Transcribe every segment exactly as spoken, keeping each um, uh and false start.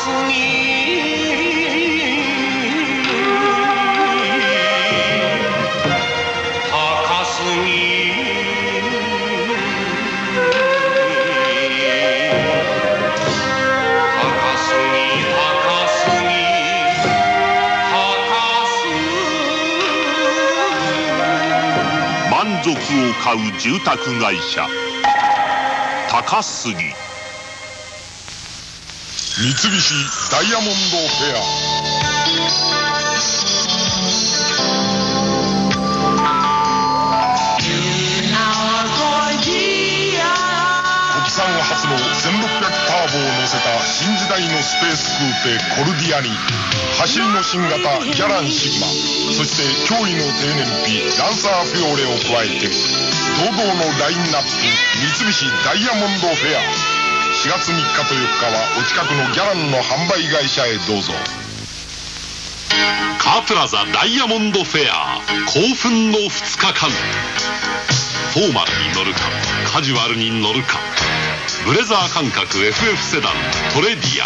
満足を買う住宅会社高杉。 三菱ダイヤモンドフェア。国産初のせんろっぴゃくターボを乗せた新時代のスペースクーペコルディアに走りの新型ギャランシグマ、そして驚異の低燃費ランサーフィオーレを加えて堂々のラインナップ三菱ダイヤモンドフェア。しがつみっかとよっかはお近くのギャランの販売会社へどうぞ。 カープラザダイヤモンドフェア興奮のふつかかん。フォーマルに乗るかカジュアルに乗るか、ブレザー感覚 エフエフ セダントレディア。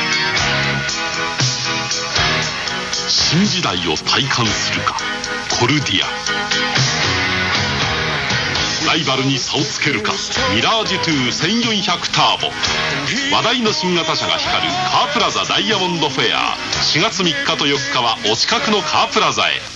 新時代を体感するかコルディア。ライバルに差をつけるかミラージュトゥせんよんひゃくターボ。話題の新型車が光るカープラザダイヤモンドフェア。しがつみっかとよっかはお近くのカープラザへ。